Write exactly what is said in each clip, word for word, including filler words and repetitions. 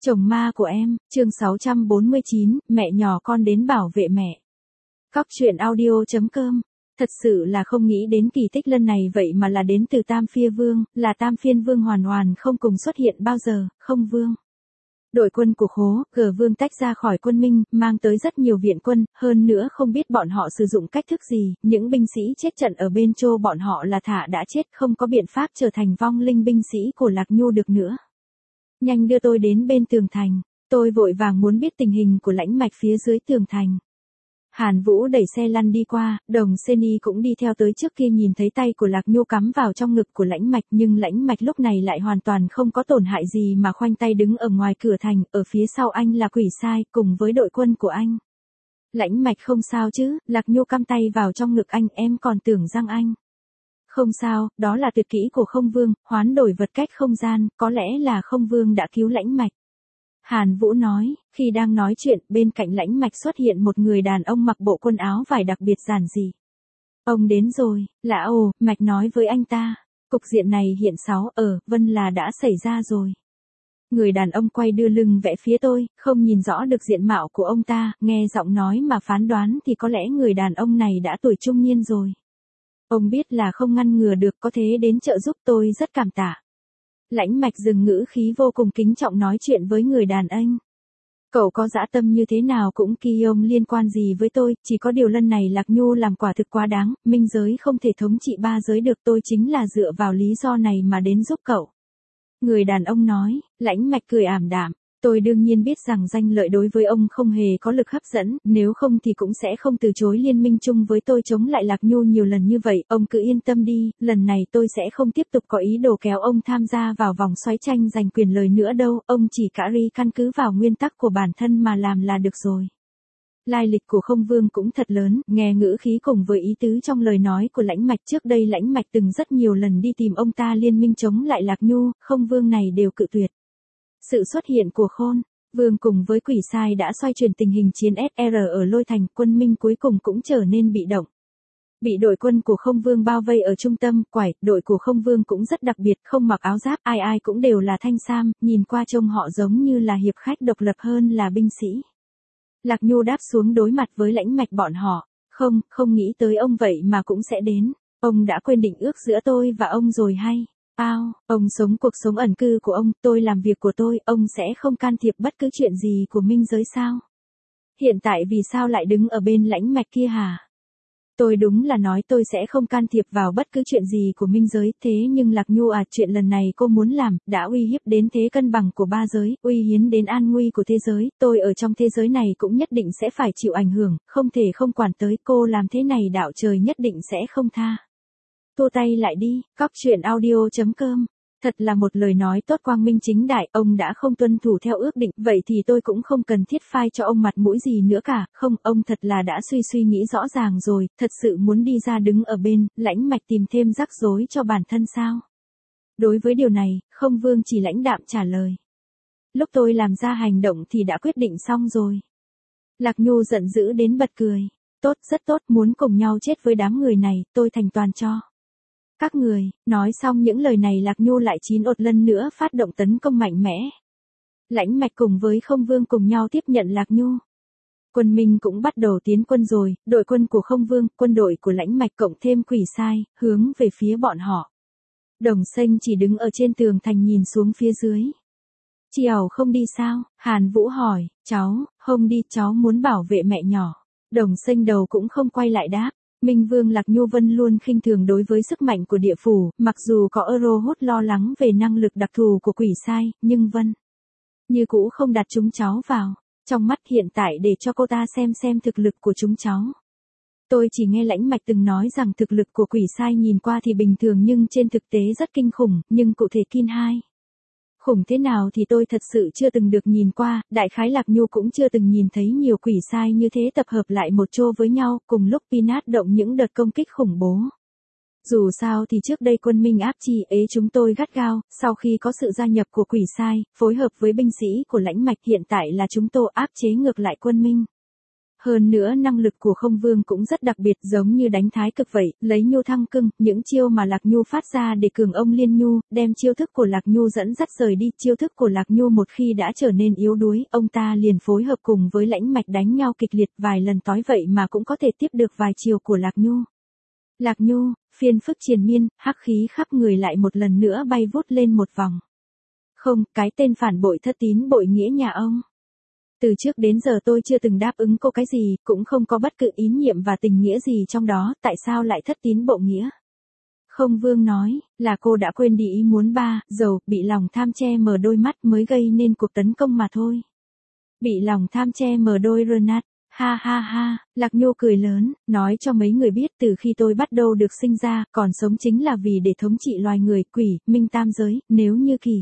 Chồng ma của em, chương sáu trăm bốn mươi chín, mẹ nhỏ con đến bảo vệ mẹ. Cóc truyện audio.com. Thật sự là không nghĩ đến kỳ tích lần này vậy mà là đến từ Tam Phia Vương, là Tam Phiên Vương hoàn hoàn không cùng xuất hiện bao giờ, không vương. Đội quân của Khố, Gờ Vương tách ra khỏi quân Minh, mang tới rất nhiều viện quân, hơn nữa không biết bọn họ sử dụng cách thức gì, những binh sĩ chết trận ở bên Trô bọn họ là thả đã chết, không có biện pháp trở thành vong linh binh sĩ của Lạc Nhu được nữa. Nhanh đưa tôi đến bên tường thành, tôi vội vàng muốn biết tình hình của lãnh mạch phía dưới tường thành. Hàn Vũ đẩy xe lăn đi qua, Đồng Seni cũng đi theo tới trước kia nhìn thấy tay của Lạc Nhu cắm vào trong ngực của lãnh mạch nhưng lãnh mạch lúc này lại hoàn toàn không có tổn hại gì mà khoanh tay đứng ở ngoài cửa thành, ở phía sau anh là Quỷ Sai cùng với đội quân của anh. Lãnh mạch không sao chứ, Lạc Nhu cắm tay vào trong ngực anh, em còn tưởng rằng anh. Không sao, đó là tuyệt kỹ của Không Vương, hoán đổi vật cách không gian, có lẽ là Không Vương đã cứu lãnh mạch. Hàn Vũ nói, khi đang nói chuyện, bên cạnh lãnh mạch xuất hiện một người đàn ông mặc bộ quần áo vải đặc biệt giản dị. Ông đến rồi, là ồ, mạch nói với anh ta. Cục diện này hiện sáu ở, Vân là đã xảy ra rồi. Người đàn ông quay đưa lưng vẽ phía tôi, không nhìn rõ được diện mạo của ông ta, nghe giọng nói mà phán đoán thì có lẽ người đàn ông này đã tuổi trung niên rồi. Ông biết là không ngăn ngừa được, có thế đến trợ giúp tôi rất cảm tạ. Lãnh mạch dừng ngữ khí vô cùng kính trọng nói chuyện với người đàn anh. Cậu có dã tâm như thế nào cũng kỳ ông liên quan gì với tôi, chỉ có điều lần này Lạc Nhu làm quả thực quá đáng, minh giới không thể thống trị ba giới được, tôi chính là dựa vào lý do này mà đến giúp cậu. Người đàn ông nói, lãnh mạch cười ảm đạm. Tôi đương nhiên biết rằng danh lợi đối với ông không hề có lực hấp dẫn, nếu không thì cũng sẽ không từ chối liên minh chung với tôi chống lại Lạc Nhu nhiều lần như vậy, ông cứ yên tâm đi, lần này tôi sẽ không tiếp tục có ý đồ kéo ông tham gia vào vòng xoáy tranh giành quyền lời nữa đâu, ông chỉ cả ri căn cứ vào nguyên tắc của bản thân mà làm là được rồi. Lai lịch của Không Vương cũng thật lớn, nghe ngữ khí cùng với ý tứ trong lời nói của lãnh mạch, trước đây lãnh mạch từng rất nhiều lần đi tìm ông ta liên minh chống lại Lạc Nhu, Không Vương này đều cự tuyệt. Sự xuất hiện của Khôn Vương cùng với Quỷ Sai đã xoay chuyển tình hình chiến ét rờ ở Lôi Thành, quân Minh cuối cùng cũng trở nên bị động. Bị đội quân của Không Vương bao vây ở trung tâm, quải, đội của Không Vương cũng rất đặc biệt, không mặc áo giáp, ai ai cũng đều là thanh sam, nhìn qua trông họ giống như là hiệp khách độc lập hơn là binh sĩ. Lạc Nhu đáp xuống đối mặt với lãnh mạch bọn họ, không, không nghĩ tới ông vậy mà cũng sẽ đến, ông đã quên định ước giữa tôi và ông rồi hay? Ao, ông sống cuộc sống ẩn cư của ông, tôi làm việc của tôi, ông sẽ không can thiệp bất cứ chuyện gì của minh giới sao? Hiện tại vì sao lại đứng ở bên lãnh mạch kia hả? Tôi đúng là nói tôi sẽ không can thiệp vào bất cứ chuyện gì của minh giới, thế nhưng Lạc Nhu à, chuyện lần này cô muốn làm, đã uy hiếp đến thế cân bằng của ba giới, uy hiến đến an nguy của thế giới, tôi ở trong thế giới này cũng nhất định sẽ phải chịu ảnh hưởng, không thể không quản tới, cô làm thế này đạo trời nhất định sẽ không tha. Thua tay lại đi, cóc truyện audio.com. Thật là một lời nói tốt quang minh chính đại, ông đã không tuân thủ theo ước định, vậy thì tôi cũng không cần thiết phai cho ông mặt mũi gì nữa cả, không, ông thật là đã suy suy nghĩ rõ ràng rồi, thật sự muốn đi ra đứng ở bên, lãnh mạch tìm thêm rắc rối cho bản thân sao? Đối với điều này, Không Vương chỉ lãnh đạm trả lời. Lúc tôi làm ra hành động thì đã quyết định xong rồi. Lạc Nhu giận dữ đến bật cười, tốt, rất tốt, muốn cùng nhau chết với đám người này, tôi thành toàn cho. Các người, nói xong những lời này Lạc Nhu lại chín ột lần nữa phát động tấn công mạnh mẽ. Lãnh mạch cùng với Không Vương cùng nhau tiếp nhận Lạc Nhu. Quân Minh cũng bắt đầu tiến quân rồi, đội quân của Không Vương, quân đội của lãnh mạch cộng thêm Quỷ Sai, hướng về phía bọn họ. Đồng Xanh chỉ đứng ở trên tường thành nhìn xuống phía dưới. Chị ảo không đi sao? Hàn Vũ hỏi, cháu, không đi, cháu muốn bảo vệ mẹ nhỏ. Đồng Xanh đầu cũng không quay lại đáp. Minh Vương Lạc Nhu Vân luôn khinh thường đối với sức mạnh của địa phủ, mặc dù có Euro hốt lo lắng về năng lực đặc thù của Quỷ Sai, nhưng Vân như cũ không đặt chúng cháu vào, trong mắt hiện tại để cho cô ta xem xem thực lực của chúng cháu. Tôi chỉ nghe lãnh mạch từng nói rằng thực lực của Quỷ Sai nhìn qua thì bình thường nhưng trên thực tế rất kinh khủng, nhưng cụ thể Kin hai. Khủng thế nào thì tôi thật sự chưa từng được nhìn qua, đại khái Lạc Nhu cũng chưa từng nhìn thấy nhiều Quỷ Sai như thế tập hợp lại một chỗ với nhau, cùng lúc Pinat động những đợt công kích khủng bố. Dù sao thì trước đây quân Minh áp chi ế chúng tôi gắt gao, sau khi có sự gia nhập của Quỷ Sai, phối hợp với binh sĩ của lãnh mạch hiện tại là chúng tôi áp chế ngược lại quân Minh. Hơn nữa năng lực của Không Vương cũng rất đặc biệt giống như đánh thái cực vậy, lấy nhu thăng cưng, những chiêu mà Lạc Nhu phát ra để cường ông Liên Nhu, đem chiêu thức của Lạc Nhu dẫn dắt rời đi, chiêu thức của Lạc Nhu một khi đã trở nên yếu đuối, ông ta liền phối hợp cùng với Lãnh Mạch đánh nhau kịch liệt vài lần tối vậy mà cũng có thể tiếp được vài chiều của Lạc Nhu. Lạc Nhu, phiền phức triền miên, hắc khí khắp người lại một lần nữa bay vút lên một vòng. Không, cái tên phản bội thất tín bội nghĩa nhà ông. Từ trước đến giờ tôi chưa từng đáp ứng cô cái gì, cũng không có bất cứ ý nhiệm và tình nghĩa gì trong đó, tại sao lại thất tín bộ nghĩa? Không Vương nói, là cô đã quên đi ý muốn ba, dầu, bị lòng tham che mờ đôi mắt mới gây nên cuộc tấn công mà thôi. Bị lòng tham che mờ đôi Renat, ha ha ha, Lạc Nhu cười lớn, nói cho mấy người biết từ khi tôi bắt đầu được sinh ra, còn sống chính là vì để thống trị loài người, quỷ, minh tam giới, nếu như kỳ.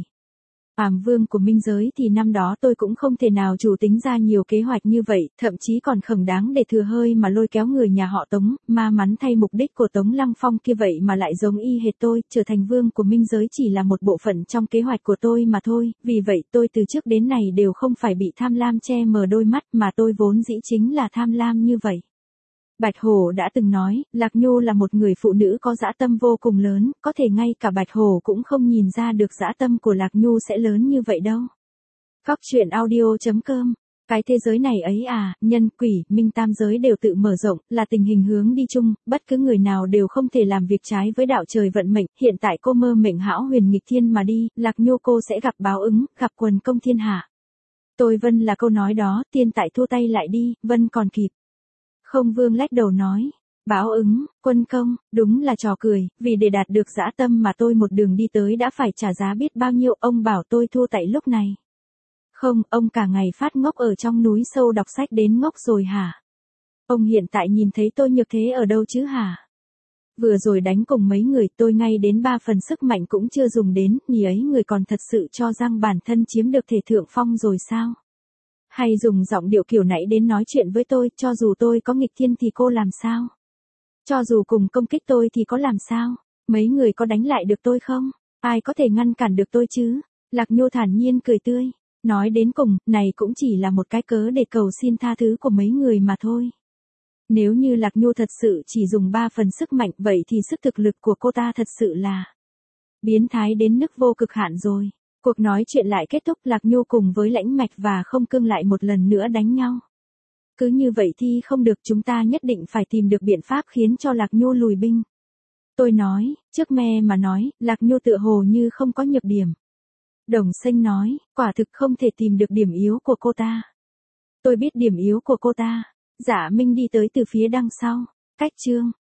Ảm vương của minh giới thì năm đó tôi cũng không thể nào chủ tính ra nhiều kế hoạch như vậy, thậm chí còn khẩn đáng để thừa hơi mà lôi kéo người nhà họ Tống, ma mắn thay mục đích của Tống Lăng Phong kia vậy mà lại giống y hệt tôi, trở thành vương của minh giới chỉ là một bộ phận trong kế hoạch của tôi mà thôi, vì vậy tôi từ trước đến nay đều không phải bị tham lam che mờ đôi mắt mà tôi vốn dĩ chính là tham lam như vậy. Bạch Hổ đã từng nói, Lạc Nhu là một người phụ nữ có dã tâm vô cùng lớn, có thể ngay cả Bạch Hổ cũng không nhìn ra được dã tâm của Lạc Nhu sẽ lớn như vậy đâu. Góc truyện audio chấm com. Cái thế giới này ấy à, nhân, quỷ, minh tam giới đều tự mở rộng, là tình hình hướng đi chung, bất cứ người nào đều không thể làm việc trái với đạo trời vận mệnh, hiện tại cô mơ mệnh hão huyền nghịch thiên mà đi, Lạc Nhu cô sẽ gặp báo ứng, gặp quần công thiên hạ. Tôi Vân là câu nói đó, tiên tại thua tay lại đi, Vân còn kịp. Không Vương lách đầu nói, báo ứng, quân công, đúng là trò cười, vì để đạt được dã tâm mà tôi một đường đi tới đã phải trả giá biết bao nhiêu, ông bảo tôi thua tại lúc này. Không, ông cả ngày phát ngốc ở trong núi sâu đọc sách đến ngốc rồi hả? Ông hiện tại nhìn thấy tôi nhược thế ở đâu chứ hả? Vừa rồi đánh cùng mấy người tôi ngay đến ba phần sức mạnh cũng chưa dùng đến, nhỉ ấy người còn thật sự cho rằng bản thân chiếm được thể thượng phong rồi sao? Hay dùng giọng điệu kiểu nãy đến nói chuyện với tôi, cho dù tôi có nghịch thiên thì cô làm sao? Cho dù cùng công kích tôi thì có làm sao? Mấy người có đánh lại được tôi không? Ai có thể ngăn cản được tôi chứ? Lạc Nhu thản nhiên cười tươi. Nói đến cùng, này cũng chỉ là một cái cớ để cầu xin tha thứ của mấy người mà thôi. Nếu như Lạc Nhu thật sự chỉ dùng ba phần sức mạnh vậy thì sức thực lực của cô ta thật sự là biến thái đến mức vô cực hạn rồi. Cuộc nói chuyện lại kết thúc, Lạc Nhu cùng với Lãnh Mạch và Không Cương lại một lần nữa đánh nhau. Cứ như vậy thì không được, chúng ta nhất định phải tìm được biện pháp khiến cho Lạc Nhu lùi binh. Tôi nói, trước me mà nói, Lạc Nhu tựa hồ như không có nhược điểm. Đồng Sinh nói, quả thực không thể tìm được điểm yếu của cô ta. Tôi biết điểm yếu của cô ta. Dạ Minh đi tới từ phía đằng sau. Cách chương.